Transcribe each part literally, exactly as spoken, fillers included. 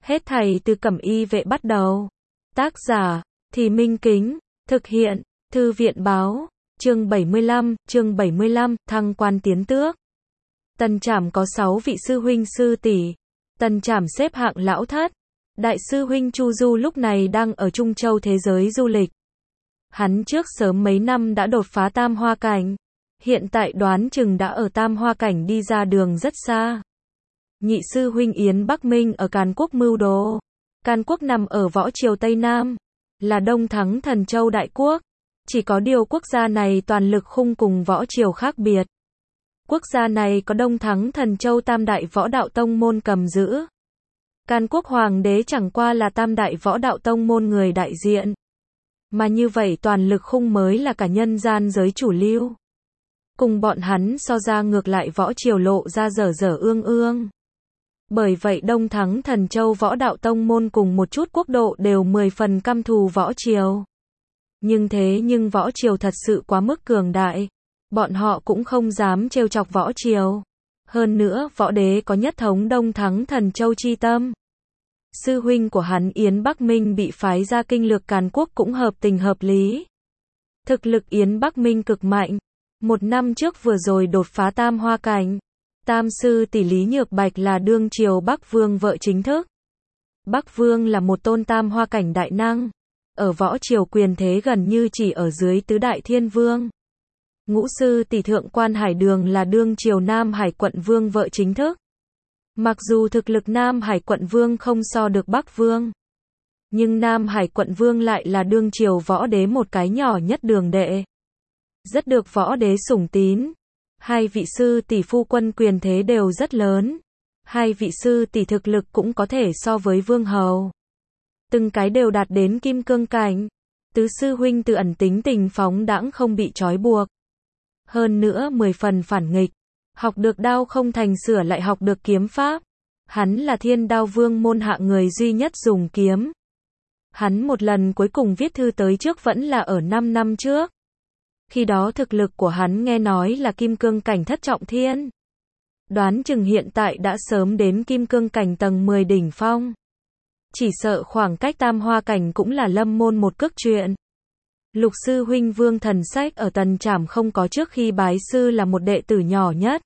Hết thảy từ Cẩm Y Vệ bắt đầu. Tác giả, Thì Minh Kính, thực hiện, Thư viện Báo, chương bảy mươi lăm, chương bảy mươi lăm, thăng quan tiến tước. Tần Trảm có sáu vị sư huynh sư tỷ. Tần Trảm xếp hạng lão thất. Đại sư huynh Chu Du lúc này đang ở Trung Châu thế giới du lịch. Hắn trước sớm mấy năm đã đột phá tam hoa cảnh. Hiện tại đoán chừng đã ở tam hoa cảnh đi ra đường rất xa. Nhị sư huynh Yến Bắc Minh ở Càn Quốc mưu đồ. Càn Quốc nằm ở võ triều Tây Nam, là đông thắng thần châu đại quốc. Chỉ có điều quốc gia này toàn lực khung cùng võ triều khác biệt. Quốc gia này có đông thắng thần châu tam đại võ đạo tông môn cầm giữ. Càn Quốc hoàng đế chẳng qua là tam đại võ đạo tông môn người đại diện. Mà như vậy toàn lực khung mới là cả nhân gian giới chủ lưu. Cùng bọn hắn so ra ngược lại võ triều lộ ra dở dở ương ương. Bởi vậy đông thắng thần châu võ đạo tông môn cùng một chút quốc độ đều mười phần căm thù võ triều. Nhưng thế nhưng võ triều thật sự quá mức cường đại. Bọn họ cũng không dám trêu chọc võ triều. Hơn nữa võ đế có nhất thống đông thắng thần châu chi tâm. Sư huynh của hắn Yến Bắc Minh bị phái ra kinh lược Càn Quốc cũng hợp tình hợp lý. Thực lực Yến Bắc Minh cực mạnh. Một năm trước vừa rồi đột phá tam hoa cảnh. Tam sư tỷ Lý Nhược Bạch là đương triều Bắc Vương vợ chính thức. Bắc Vương là một tôn tam hoa cảnh đại năng. Ở võ triều quyền thế gần như chỉ ở dưới tứ đại thiên vương. Ngũ sư tỷ Thượng Quan Hải Đường là đương triều Nam Hải quận vương vợ chính thức. Mặc dù thực lực Nam Hải quận vương không so được Bắc Vương. Nhưng Nam Hải quận vương lại là đương triều võ đế một cái nhỏ nhất đường đệ. Rất được võ đế sủng tín. Hai vị sư tỷ phu quân quyền thế đều rất lớn. Hai vị sư tỷ thực lực cũng có thể so với vương hầu. Từng cái đều đạt đến kim cương cảnh. Tứ sư huynh Từ Ẩn tính tình phóng đãng không bị trói buộc. Hơn nữa mười phần phản nghịch. Học được đao không thành sửa lại học được kiếm pháp. Hắn là Thiên Đao Vương môn hạ người duy nhất dùng kiếm. Hắn một lần cuối cùng viết thư tới trước vẫn là ở năm năm trước. Khi đó thực lực của hắn nghe nói là kim cương cảnh thất trọng thiên. Đoán chừng hiện tại đã sớm đến kim cương cảnh tầng mười đỉnh phong. Chỉ sợ khoảng cách tam hoa cảnh cũng là lâm môn một cước chuyện. Lục sư huynh Vương Thần Sách ở Tần Trảm không có trước khi bái sư là một đệ tử nhỏ nhất.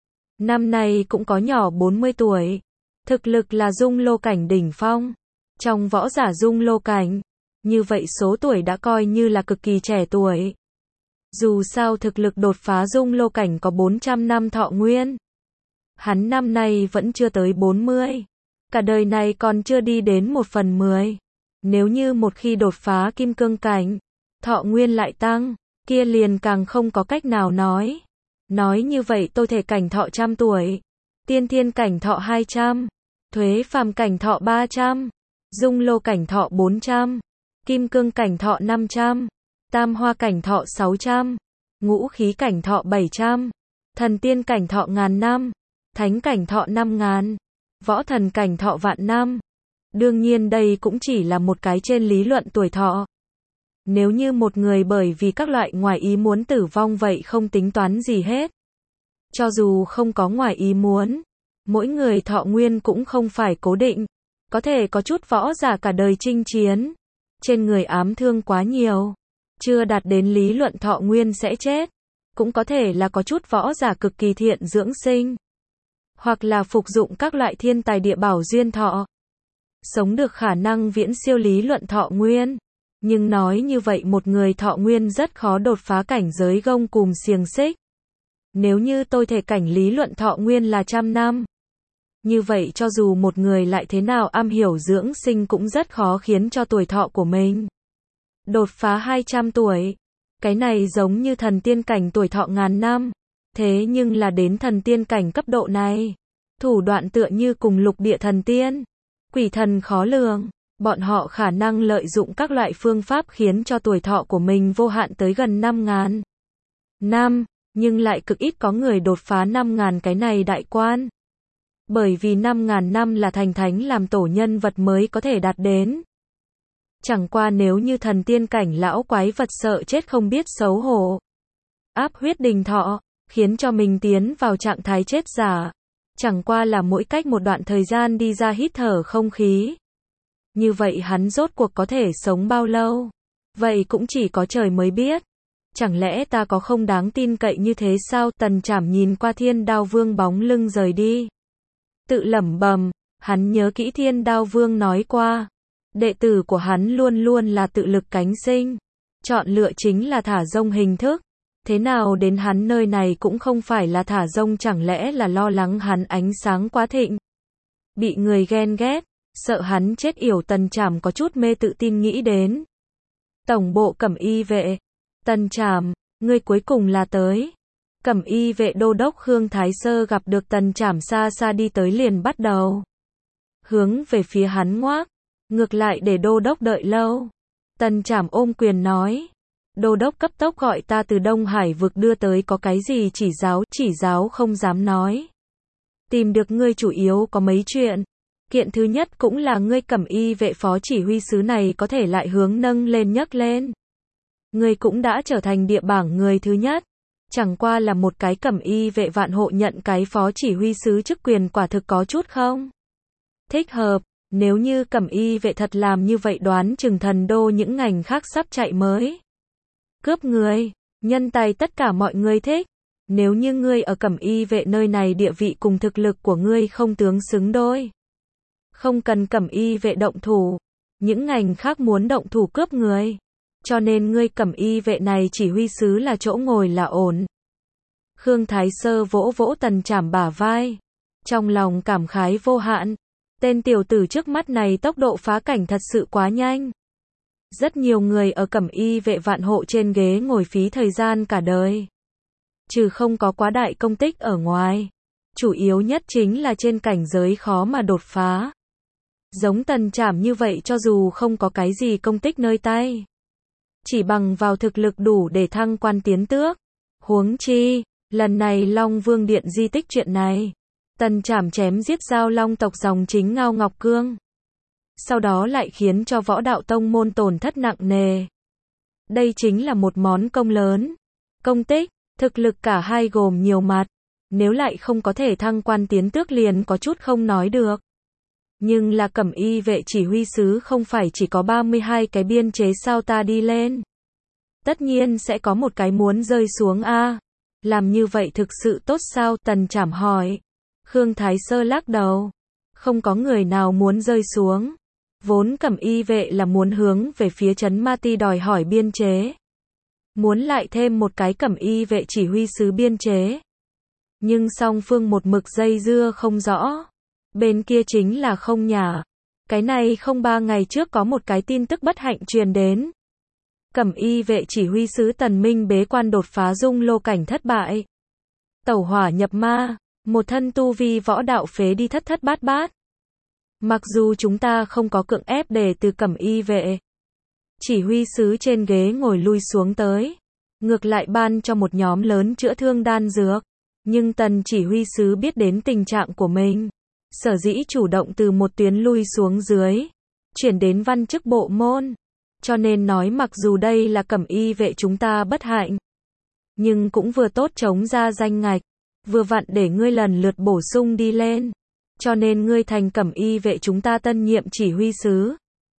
Năm nay cũng có nhỏ bốn mươi tuổi. Thực lực là dung lô cảnh đỉnh phong. Trong võ giả dung lô cảnh, như vậy số tuổi đã coi như là cực kỳ trẻ tuổi. Dù sao thực lực đột phá dung lô cảnh có bốn trăm năm thọ nguyên. Hắn năm nay vẫn chưa tới bốn mươi. Cả đời này còn chưa đi đến một phần mười. Nếu như một khi đột phá kim cương cảnh, thọ nguyên lại tăng, kia liền càng không có cách nào nói. Nói như vậy tôi thể cảnh thọ trăm tuổi. Tiên thiên cảnh thọ hai trăm. Thuế phàm cảnh thọ ba trăm. Dung lô cảnh thọ bốn trăm. Kim cương cảnh thọ năm trăm. Tam hoa cảnh thọ sáu trăm, ngũ khí cảnh thọ bảy trăm, thần tiên cảnh thọ ngàn năm, thánh cảnh thọ năm ngàn, võ thần cảnh thọ vạn năm. Đương nhiên đây cũng chỉ là một cái trên lý luận tuổi thọ. Nếu như một người bởi vì các loại ngoài ý muốn tử vong vậy không tính toán gì hết. Cho dù không có ngoài ý muốn, mỗi người thọ nguyên cũng không phải cố định. Có thể có chút võ giả cả đời chinh chiến, trên người ám thương quá nhiều. Chưa đạt đến lý luận thọ nguyên sẽ chết. Cũng có thể là có chút võ giả cực kỳ thiện dưỡng sinh. Hoặc là phục dụng các loại thiên tài địa bảo duyên thọ. Sống được khả năng viễn siêu lý luận thọ nguyên. Nhưng nói như vậy một người thọ nguyên rất khó đột phá cảnh giới gông cùm xiềng xích. Nếu như tôi thể cảnh lý luận thọ nguyên là trăm năm. Như vậy cho dù một người lại thế nào am hiểu dưỡng sinh cũng rất khó khiến cho tuổi thọ của mình đột phá hai trăm tuổi. Cái này giống như thần tiên cảnh tuổi thọ ngàn năm. Thế nhưng là đến thần tiên cảnh cấp độ này. Thủ đoạn tựa như cùng lục địa thần tiên. Quỷ thần khó lường. Bọn họ khả năng lợi dụng các loại phương pháp khiến cho tuổi thọ của mình vô hạn tới gần năm ngàn năm. Nhưng lại cực ít có người đột phá năm ngàn cái này đại quan. Bởi vì năm ngàn năm là thành thánh làm tổ nhân vật mới có thể đạt đến. Chẳng qua nếu như thần tiên cảnh lão quái vật sợ chết không biết xấu hổ. Áp huyết đình thọ, khiến cho mình tiến vào trạng thái chết giả. Chẳng qua là mỗi cách một đoạn thời gian đi ra hít thở không khí. Như vậy hắn rốt cuộc có thể sống bao lâu? Vậy cũng chỉ có trời mới biết. Chẳng lẽ ta có không đáng tin cậy như thế sao? Tần Trảm nhìn qua Thiên Đao Vương bóng lưng rời đi. Tự lẩm bẩm, hắn nhớ kỹ Thiên Đao Vương nói qua. Đệ tử của hắn luôn luôn là tự lực cánh sinh. Chọn lựa chính là thả rông hình thức. Thế nào đến hắn nơi này cũng không phải là thả rông, chẳng lẽ là lo lắng hắn ánh sáng quá thịnh. Bị người ghen ghét, sợ hắn chết yểu. Tần Trảm có chút mê tự tin nghĩ đến. Tổng bộ Cẩm Y vệ. Tần Trảm, ngươi cuối cùng là tới. Cẩm Y vệ đô đốc Khương Thái Sơ gặp được Tần Trảm xa xa đi tới liền bắt đầu hướng về phía hắn ngoác. Ngược lại để đô đốc đợi lâu. Tần Trảm ôm quyền nói. Đô đốc cấp tốc gọi ta từ Đông Hải vực đưa tới, có cái gì chỉ giáo? Chỉ giáo không dám nói. Tìm được ngươi chủ yếu có mấy chuyện. Kiện thứ nhất cũng là ngươi Cẩm Y vệ phó chỉ huy sứ này có thể lại hướng nâng lên nhấc lên. Ngươi cũng đã trở thành địa bảng người thứ nhất. Chẳng qua là một cái Cẩm Y vệ vạn hộ nhận cái phó chỉ huy sứ chức quyền quả thực có chút không thích hợp. Nếu như Cẩm Y vệ thật làm như vậy, đoán chừng thần đô những ngành khác sắp chạy mới cướp người. Nhân tài tất cả mọi người thích. Nếu như ngươi ở Cẩm Y vệ nơi này địa vị cùng thực lực của ngươi không tướng xứng đôi, không cần Cẩm Y vệ động thủ, những ngành khác muốn động thủ cướp người. Cho nên ngươi Cẩm Y vệ này chỉ huy sứ là chỗ ngồi là ổn. Khương Thái Sơ vỗ vỗ Tần Trảm bả vai, trong lòng cảm khái vô hạn. Tên tiểu tử trước mắt này tốc độ phá cảnh thật sự quá nhanh. Rất nhiều người ở Cẩm Y vệ vạn hộ trên ghế ngồi phí thời gian cả đời. Trừ không có quá đại công tích ở ngoài. Chủ yếu nhất chính là trên cảnh giới khó mà đột phá. Giống Tần Trảm như vậy cho dù không có cái gì công tích nơi tay, chỉ bằng vào thực lực đủ để thăng quan tiến tước. Huống chi, lần này Long Vương Điện di tích chuyện này. Tần Trảm chém giết Giao Long tộc dòng chính Ngao Ngọc Cương. Sau đó lại khiến cho võ đạo tông môn tổn thất nặng nề. Đây chính là một món công lớn. Công tích, thực lực cả hai gồm nhiều mặt. Nếu lại không có thể thăng quan tiến tước liền có chút không nói được. Nhưng là Cẩm Y vệ chỉ huy sứ không phải chỉ có ba mươi hai cái biên chế sao, ta đi lên tất nhiên sẽ có một cái muốn rơi xuống a. Làm như vậy thực sự tốt sao? Tần Trảm hỏi. Khương Thái Sơ lắc đầu. Không có người nào muốn rơi xuống. Vốn Cẩm Y vệ là muốn hướng về phía Trấn Ma Ti đòi hỏi biên chế. Muốn lại thêm một cái Cẩm Y vệ chỉ huy sứ biên chế. Nhưng song phương một mực dây dưa không rõ. Bên kia chính là không nhả. Cái này không ba ngày trước có một cái tin tức bất hạnh truyền đến. Cẩm Y vệ chỉ huy sứ Tần Minh bế quan đột phá dung lô cảnh thất bại. Tẩu hỏa nhập ma. Một thân tu vi võ đạo phế đi thất thất bát bát. Mặc dù chúng ta không có cưỡng ép để từ Cẩm Y vệ chỉ huy sứ trên ghế ngồi lui xuống tới. Ngược lại ban cho một nhóm lớn chữa thương đan dược. Nhưng Tần chỉ huy sứ biết đến tình trạng của mình. Sở dĩ chủ động từ một tuyến lui xuống dưới. Chuyển đến văn chức bộ môn. Cho nên nói mặc dù đây là Cẩm Y vệ chúng ta bất hạnh. Nhưng cũng vừa tốt chống ra danh ngạch. Vừa vặn để ngươi lần lượt bổ sung đi lên. Cho nên ngươi thành Cẩm Y vệ chúng ta tân nhiệm chỉ huy sứ.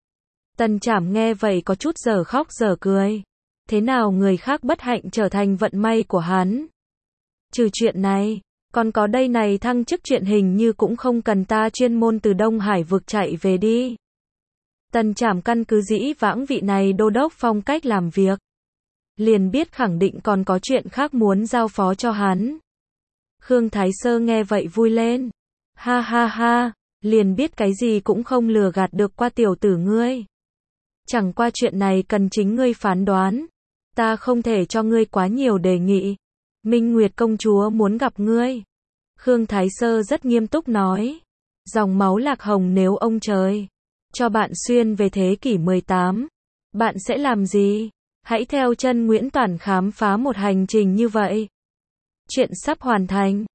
Tần Trảm nghe vậy có chút giờ khóc giờ cười. Thế nào người khác bất hạnh trở thành vận may của hắn? Trừ chuyện này, còn có đây này thăng chức chuyện hình như cũng không cần ta chuyên môn từ Đông Hải vực chạy về đi. Tần Trảm căn cứ dĩ vãng vị này đô đốc phong cách làm việc. Liền biết khẳng định còn có chuyện khác muốn giao phó cho hắn. Khương Thái Sơ nghe vậy vui lên. Ha ha ha, liền biết cái gì cũng không lừa gạt được qua tiểu tử ngươi. Chẳng qua chuyện này cần chính ngươi phán đoán. Ta không thể cho ngươi quá nhiều đề nghị. Minh Nguyệt công chúa muốn gặp ngươi. Khương Thái Sơ rất nghiêm túc nói. Dòng máu Lạc Hồng nếu ông trời cho bạn xuyên về thế kỷ mười tám, bạn sẽ làm gì? Hãy theo chân Nguyễn Toản khám phá một hành trình như vậy. Chuyện sắp hoàn thành.